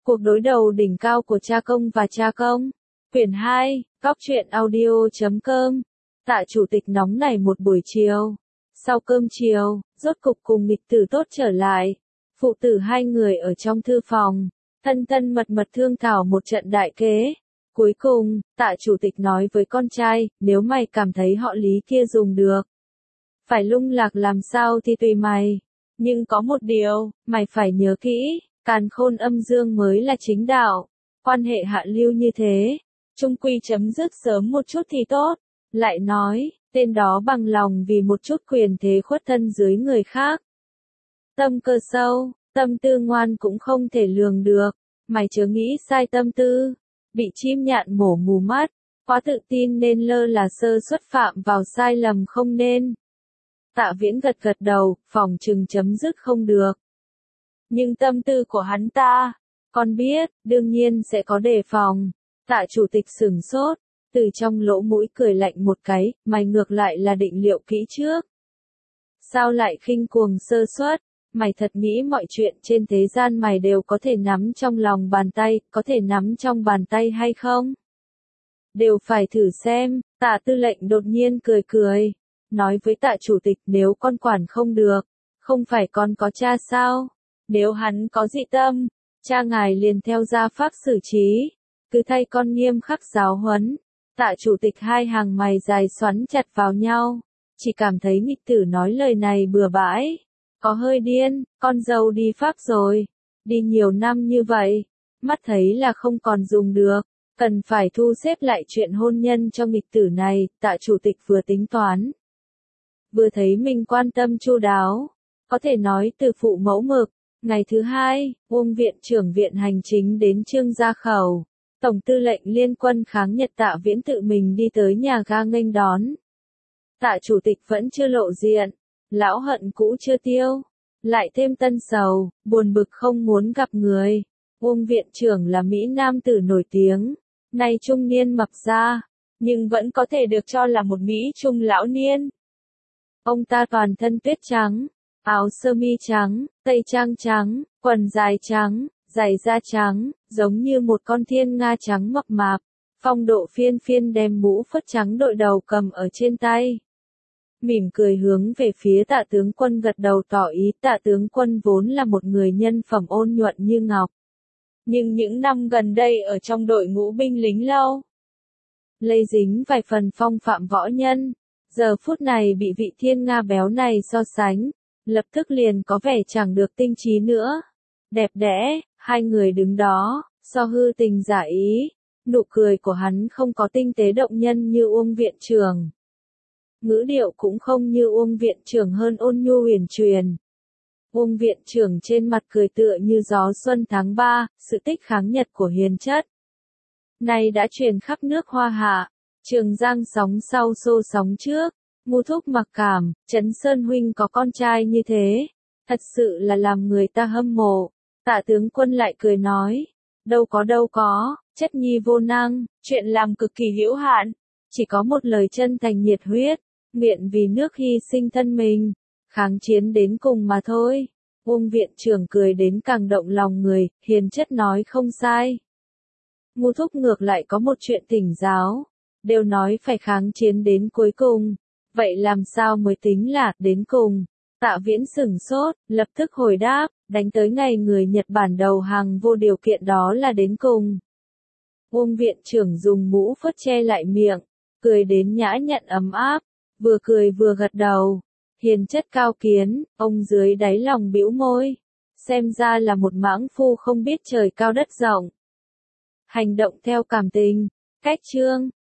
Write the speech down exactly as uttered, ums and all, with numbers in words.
Cuộc đối đầu đỉnh cao của cha công và cha công. Quyển hai, góc truyện audio chấm com. Tạ chủ tịch nóng nảy một buổi chiều. Sau cơm chiều, rốt cục cùng nghịch tử tốt trở lại. Phụ tử hai người ở trong thư phòng, thân thân mật mật thương thảo một trận đại kế. Cuối cùng, tạ chủ tịch nói với con trai, nếu mày cảm thấy họ Lý kia dùng được. Phải lung lạc làm sao thì tùy mày. Nhưng có một điều, mày phải nhớ kỹ, càn khôn âm dương mới là chính đạo. Quan hệ hạ lưu như thế, chung quy chấm dứt sớm một chút thì tốt. Lại nói, tên đó bằng lòng vì một chút quyền thế khuất thân dưới người khác. Tâm cơ sâu, tâm tư ngoan cũng không thể lường được. Mày chớ nghĩ sai tâm tư. Bị chim nhạn mổ mù mắt, quá tự tin nên lơ là sơ suất phạm vào sai lầm không nên. Tạ Viễn gật gật đầu, phòng chừng chấm dứt không được. Nhưng tâm tư của hắn ta, con biết, đương nhiên sẽ có đề phòng. Tạ chủ tịch sửng sốt, từ trong lỗ mũi cười lạnh một cái, mày ngược lại là định liệu kỹ trước. Sao lại khinh cuồng sơ suất? Mày thật nghĩ mọi chuyện trên thế gian mày đều có thể nắm trong lòng bàn tay, có thể nắm trong bàn tay hay không? Đều phải thử xem. Tạ tư lệnh đột nhiên cười cười, nói với tạ chủ tịch, nếu con quản không được, không phải con có cha sao? Nếu hắn có dị tâm, cha ngài liền theo gia pháp xử trí, cứ thay con nghiêm khắc giáo huấn. Tạ chủ tịch hai hàng mày dài xoắn chặt vào nhau, chỉ cảm thấy nghịch tử nói lời này bừa bãi. Có hơi điên, con dâu đi Pháp rồi, đi nhiều năm như vậy, mắt thấy là không còn dùng được, cần phải thu xếp lại chuyện hôn nhân cho nghịch tử này. Tạ chủ tịch vừa tính toán, vừa thấy mình quan tâm chu đáo, có thể nói từ phụ mẫu mực. Ngày thứ hai, Uông viện trưởng viện hành chính đến Trương Gia Khẩu, tổng tư lệnh liên quân kháng Nhật Tạ Viễn tự mình đi tới nhà ga nghênh đón. Tạ chủ tịch vẫn chưa lộ diện. Lão hận cũ chưa tiêu, lại thêm tân sầu, buồn bực không muốn gặp người. Uông viện trưởng là Mỹ nam tử nổi tiếng, nay trung niên mập ra, nhưng vẫn có thể được cho là một Mỹ trung lão niên. Ông ta toàn thân tuyết trắng, áo sơ mi trắng, tây trang trắng, quần dài trắng, giày da trắng, giống như một con thiên nga trắng mập mạp, phong độ phiên phiên đem mũ phất trắng đội đầu cầm ở trên tay. Mỉm cười hướng về phía tạ tướng quân gật đầu tỏ ý. Tạ tướng quân vốn là một người nhân phẩm ôn nhuận như ngọc. Nhưng những năm gần đây ở trong đội ngũ binh lính lâu, lây dính vài phần phong phạm võ nhân. Giờ phút này bị vị thiên nga béo này so sánh, lập tức liền có vẻ chẳng được tinh trí nữa. Đẹp đẽ, hai người đứng đó, so hư tình giả ý. Nụ cười của hắn không có tinh tế động nhân như Uông viện trưởng. Ngữ điệu cũng không như Uông viện trưởng hơn ôn nhu huyền truyền. Uông viện trưởng trên mặt cười tựa như gió xuân tháng ba, sự tích kháng Nhật của hiền chất này đã truyền khắp nước Hoa Hạ. Trường Giang sóng sau xô sóng trước, Ngu thúc mặc cảm, Trấn Sơn huynh có con trai như thế, thật sự là làm người ta hâm mộ. Tạ tướng quân lại cười nói, đâu có đâu có, chất nhi vô năng, chuyện làm cực kỳ hữu hạn, chỉ có một lời chân thành nhiệt huyết, nguyện vì nước hy sinh thân mình, kháng chiến đến cùng mà thôi. Uông viện trưởng cười đến càng động lòng người, hiền chất nói không sai. Ngu thúc ngược lại có một chuyện thỉnh giáo, đều nói phải kháng chiến đến cuối cùng, vậy làm sao mới tính là đến cùng? Tạ Viễn sửng sốt, lập tức hồi đáp, đánh tới ngày người Nhật Bản đầu hàng vô điều kiện đó là đến cùng. Uông viện trưởng dùng mũ phất che lại miệng, cười đến nhã nhặn ấm áp, vừa cười vừa gật đầu. Hiền chất cao kiến, ông dưới đáy lòng bĩu môi, xem ra là một mãng phu không biết trời cao đất rộng. Hành động theo cảm tình. Cách chương